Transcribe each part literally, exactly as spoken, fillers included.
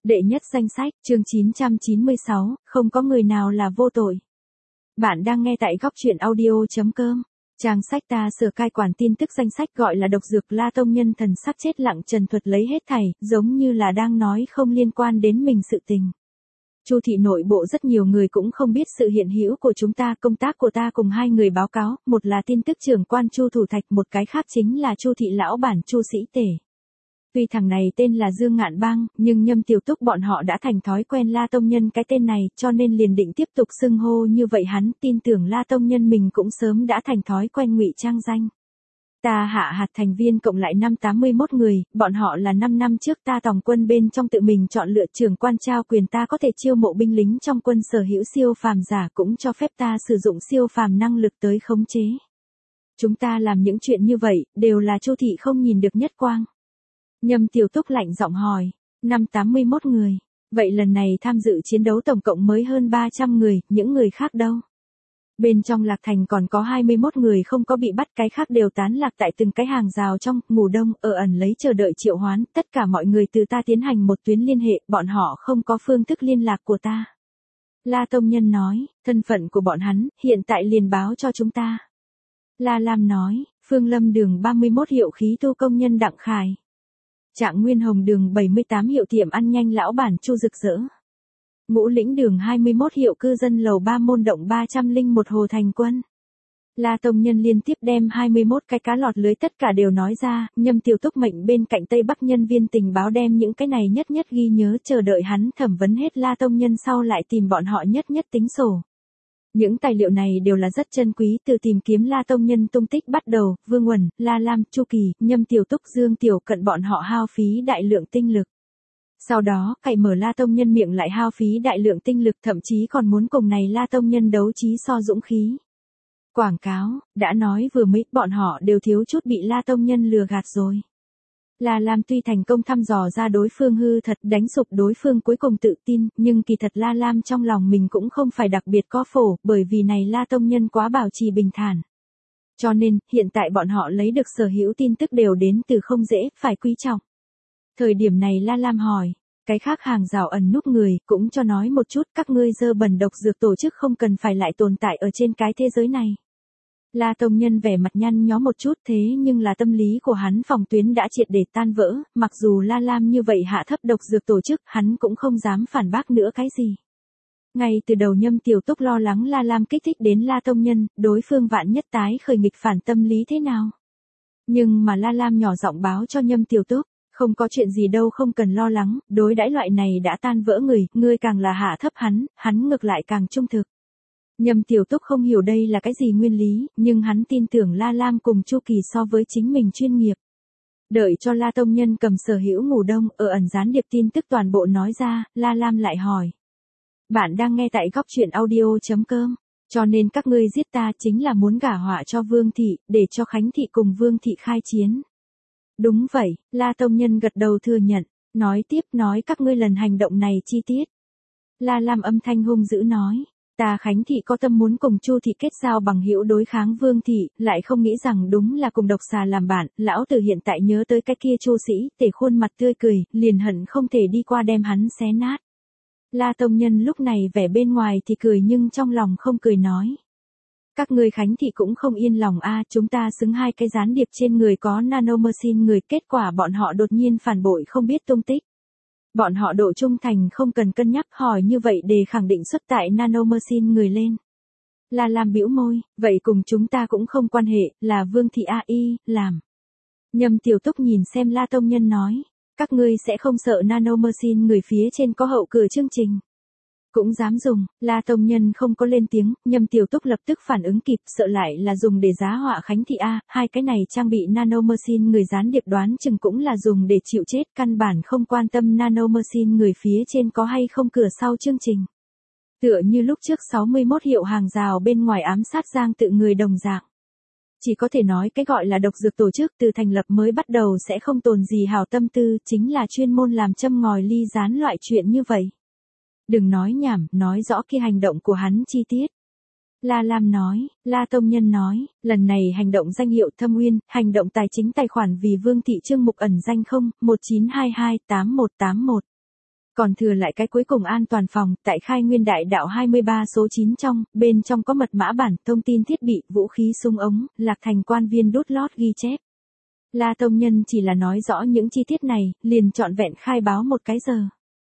Đệ nhất danh sách, chương chín trăm chín mươi sáu, không có người nào là vô tội. Bạn đang nghe tại góc truyện audio chấm com. Trang sách ta sửa cai quản tin tức danh sách gọi là độc dược La Tông Nhân thần sắc chết lặng trần thuật lấy hết thảy, giống như là đang nói không liên quan đến mình sự tình. Chu thị nội bộ rất nhiều người cũng không biết sự hiện hữu của chúng ta, công tác của ta cùng hai người báo cáo, một là tin tức trưởng quan Chu Thủ Thạch, một cái khác chính là Chu thị lão bản Chu Sĩ Tể. Tuy thằng này tên là Dương Ngạn Bang, nhưng Nhâm Tiểu Túc bọn họ đã thành thói quen La Tông Nhân cái tên này, cho nên liền định tiếp tục xưng hô như vậy. Hắn tin tưởng La Tông Nhân mình cũng sớm đã thành thói quen ngụy trang danh. Ta hạ hạt thành viên cộng lại năm tám mươi mốt người, bọn họ là năm năm trước ta tòng quân bên trong tự mình chọn lựa trưởng quan trao quyền ta có thể chiêu mộ binh lính trong quân sở hữu siêu phàm giả, cũng cho phép ta sử dụng siêu phàm năng lực tới khống chế. Chúng ta làm những chuyện như vậy, đều là Chu thị không nhìn được nhất quang. Nhâm Tiểu Túc lạnh giọng hỏi, năm tám mươi mốt người, vậy lần này tham dự chiến đấu tổng cộng mới hơn ba trăm người, những người khác đâu? Bên trong Lạc Thành còn có hai mươi mốt người không có bị bắt, cái khác đều tán lạc tại từng cái hàng rào trong, ngủ đông, ở ẩn lấy chờ đợi triệu hoán, tất cả mọi người từ ta tiến hành một tuyến liên hệ, bọn họ không có phương thức liên lạc của ta. La Tông Nhân nói, thân phận của bọn hắn, hiện tại liền báo cho chúng ta. La Lam nói, Phương Lâm đường ba mươi mốt hiệu khí tu công nhân Đặng Khải. Trạng Nguyên Hồng đường bảy mươi tám hiệu tiệm ăn nhanh lão bản Chu Rực Rỡ. Ngũ Lĩnh đường hai mươi mốt hiệu cư dân lầu ba môn động ba trăm lẻ một Hồ Thành Quân. La Tông Nhân liên tiếp đem hai mươi mốt cái cá lọt lưới tất cả đều nói ra, Nhâm Tiểu Túc mệnh bên cạnh Tây Bắc nhân viên tình báo đem những cái này nhất nhất ghi nhớ, chờ đợi hắn thẩm vấn hết La Tông Nhân sau lại tìm bọn họ nhất nhất tính sổ. Những tài liệu này đều là rất chân quý, từ tìm kiếm La Tông Nhân tung tích bắt đầu, Vương Uẩn, La Lam, Chu Kỳ, Nhâm Tiểu Túc, Dương Tiểu Cận bọn họ hao phí đại lượng tinh lực. Sau đó, cậy mở La Tông Nhân miệng lại hao phí đại lượng tinh lực, thậm chí còn muốn cùng này La Tông Nhân đấu trí so dũng khí. Quảng cáo, đã nói vừa mới, bọn họ đều thiếu chút bị La Tông Nhân lừa gạt rồi. La Lam tuy thành công thăm dò ra đối phương hư thật, đánh sụp đối phương cuối cùng tự tin, nhưng kỳ thật La Lam trong lòng mình cũng không phải đặc biệt có phổ, bởi vì này La Tông Nhân quá bảo trì bình thản. Cho nên, hiện tại bọn họ lấy được sở hữu tin tức đều đến từ không dễ, phải quý trọng. Thời điểm này La Lam hỏi, cái khác hàng rào ẩn núp người, cũng cho nói một chút, các ngươi dơ bẩn độc dược tổ chức không cần phải lại tồn tại ở trên cái thế giới này. La Tông Nhân vẻ mặt nhăn nhó một chút, thế nhưng là tâm lý của hắn phòng tuyến đã triệt để tan vỡ, mặc dù La Lam như vậy hạ thấp độc dược tổ chức, hắn cũng không dám phản bác nữa cái gì. Ngay từ đầu Nhâm Tiểu Túc lo lắng La Lam kích thích đến La Tông Nhân, đối phương vạn nhất tái khởi nghịch phản tâm lý thế nào. Nhưng mà La Lam nhỏ giọng báo cho Nhâm Tiểu Túc, không có chuyện gì đâu, không cần lo lắng, đối đãi loại này đã tan vỡ người, ngươi càng là hạ thấp hắn, hắn ngược lại càng trung thực. Nhâm Tiểu Túc không hiểu đây là cái gì nguyên lý, nhưng hắn tin tưởng La Lam cùng Chu Kỳ so với chính mình chuyên nghiệp. Đợi cho La Tông Nhân cầm sở hữu ngủ đông, ở ẩn gián điệp tin tức toàn bộ nói ra, La Lam lại hỏi. Bạn đang nghe tại góc truyện audio chấm com, cho nên các ngươi giết ta chính là muốn gả họa cho Vương Thị, để cho Khánh Thị cùng Vương Thị khai chiến. Đúng vậy, La Tông Nhân gật đầu thừa nhận, nói tiếp nói các ngươi lần hành động này chi tiết. La Lam âm thanh hung dữ nói. Ta Khánh Thị có tâm muốn cùng Chu Thị kết giao bằng hữu đối kháng Vương Thị, lại không nghĩ rằng đúng là cùng độc xà làm bạn, lão tử hiện tại nhớ tới cái kia Chu Sĩ, Tể khuôn mặt tươi cười, liền hận không thể đi qua đem hắn xé nát. La Tông Nhân lúc này vẻ bên ngoài thì cười nhưng trong lòng không cười nói. Các ngươi Khánh Thị cũng không yên lòng a, chúng ta xứng hai cái gián điệp trên người có nanomachine người, kết quả bọn họ đột nhiên phản bội không biết tung tích. Bọn họ độ trung thành không cần cân nhắc, hỏi như vậy để khẳng định xuất tại nanomachine người lên. La Lam bĩu môi, vậy cùng chúng ta cũng không quan hệ, là Vương Thị a i, làm. Nhâm Tiểu Túc nhìn xem La Tông Nhân nói, các ngươi sẽ không sợ nanomachine người phía trên có hậu cửa chương trình. Cũng dám dùng, La Tông Nhân không có lên tiếng, Nhâm Tiểu Túc lập tức phản ứng kịp, sợ lại là dùng để giá họa Khánh Thị A, hai cái này trang bị nanomachine người gián điệp đoán chừng cũng là dùng để chịu chết, căn bản không quan tâm nanomachine người phía trên có hay không cửa sau chương trình. Tựa như lúc trước sáu mươi mốt hiệu hàng rào bên ngoài ám sát Giang Tự người đồng dạng. Chỉ có thể nói cái gọi là độc dược tổ chức từ thành lập mới bắt đầu sẽ không tồn gì hảo tâm tư, chính là chuyên môn làm châm ngòi ly gián loại chuyện như vậy. Đừng nói nhảm, nói rõ kia hành động của hắn chi tiết. La Lam nói, La Tông Nhân nói, lần này hành động danh hiệu Thâm Uyên, hành động tài chính tài khoản vì Vương Thị Trương mục ẩn danh không, một chín hai hai tám một tám một. Còn thừa lại cái cuối cùng an toàn phòng, tại Khai Nguyên Đại Đạo hai mươi ba số chín trong, bên trong có mật mã bản, thông tin thiết bị, vũ khí súng ống, Lạc Thành quan viên đút lót ghi chép. La Tông Nhân chỉ là nói rõ những chi tiết này, liền trọn vẹn khai báo một cái giờ.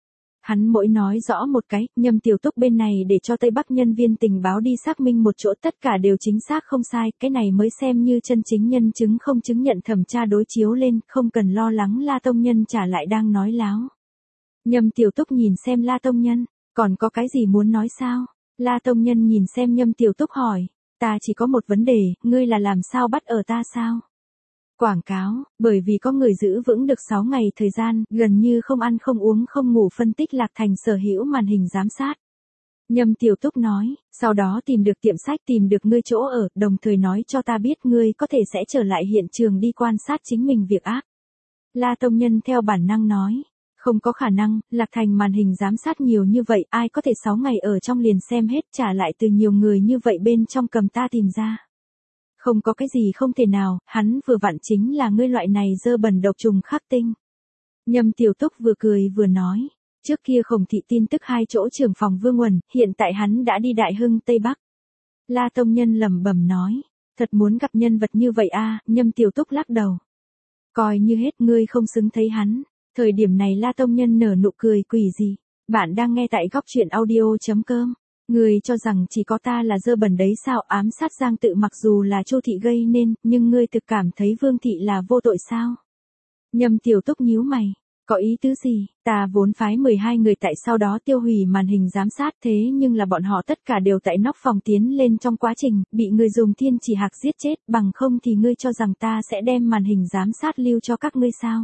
Hắn mỗi nói rõ một cái, Nhâm Tiểu Túc bên này để cho Tây Bắc nhân viên tình báo đi xác minh một chỗ, tất cả đều chính xác không sai, cái này mới xem như chân chính nhân chứng không chứng nhận thẩm tra đối chiếu lên, không cần lo lắng La Tông Nhân trả lại đang nói láo. Nhâm Tiểu Túc nhìn xem La Tông Nhân, còn có cái gì muốn nói sao? La Tông Nhân nhìn xem Nhâm Tiểu Túc hỏi, ta chỉ có một vấn đề, ngươi là làm sao bắt ở ta sao? Quảng cáo, bởi vì có người giữ vững được sáu ngày thời gian, gần như không ăn không uống không ngủ phân tích Lạc Thành sở hữu màn hình giám sát. Nhâm Tiểu Túc nói, sau đó tìm được tiệm sách, tìm được ngươi chỗ ở, đồng thời nói cho ta biết ngươi có thể sẽ trở lại hiện trường đi quan sát chính mình việc ác. La Tông Nhân theo bản năng nói, không có khả năng, Lạc Thành màn hình giám sát nhiều như vậy, ai có thể sáu ngày ở trong liền xem hết, trả lại từ nhiều người như vậy bên trong cầm ta tìm ra. Không có cái gì không thể nào, hắn vừa vặn chính là ngươi loại này dơ bẩn độc trùng khắc tinh. Nhâm Tiểu Túc vừa cười vừa nói, trước kia Khổng thị tin tức hai chỗ trưởng phòng Vương Uẩn, hiện tại hắn đã đi Đại Hưng Tây Bắc. La Tông Nhân lẩm bẩm nói, thật muốn gặp nhân vật như vậy a, Nhâm Tiểu Túc lắc đầu. Coi như hết ngươi không xứng thấy hắn. Thời điểm này La Tông Nhân nở nụ cười quỷ gì? Bạn đang nghe tại góc truyện audio chấm com. Ngươi cho rằng chỉ có ta là dơ bẩn đấy sao? Ám sát Giang Tự mặc dù là Chu thị gây nên, nhưng ngươi thực cảm thấy Vương thị là vô tội sao? Nhâm Tiểu Túc nhíu mày, có ý tứ gì? Ta vốn phái mười hai người tại sau đó tiêu hủy màn hình giám sát, thế nhưng là bọn họ tất cả đều tại nóc phòng tiến lên trong quá trình, bị người dùng thiên chỉ hạc giết chết, bằng không thì ngươi cho rằng ta sẽ đem màn hình giám sát lưu cho các ngươi sao?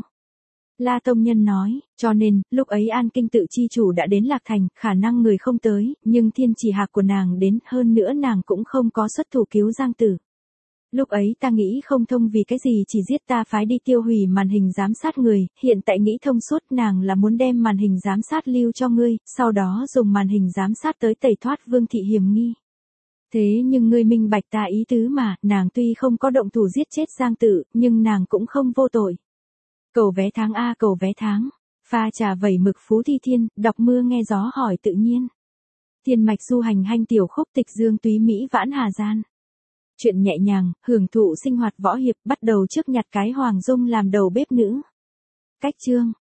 La Tông Nhân nói, cho nên, lúc ấy An Kinh tự chi chủ đã đến Lạc Thành, khả năng người không tới, nhưng thiên chỉ hạc của nàng đến, hơn nữa nàng cũng không có xuất thủ cứu Giang Tử. Lúc ấy ta nghĩ không thông vì cái gì chỉ giết ta phái đi tiêu hủy màn hình giám sát người, hiện tại nghĩ thông suốt, nàng là muốn đem màn hình giám sát lưu cho ngươi, sau đó dùng màn hình giám sát tới tẩy thoát Vương thị hiểm nghi. Thế nhưng ngươi minh bạch ta ý tứ mà, nàng tuy không có động thủ giết chết Giang Tử, nhưng nàng cũng không vô tội. Cầu vé tháng A, cầu vé tháng. Pha trà vẩy mực Phú Thi Thiên, đọc mưa nghe gió hỏi tự nhiên. Thiên mạch du hành hanh tiểu khúc tịch dương túy Mỹ vãn Hà Gian. Chuyện nhẹ nhàng, hưởng thụ sinh hoạt võ hiệp, bắt đầu trước nhặt cái Hoàng Dung làm đầu bếp nữ. Cách chương.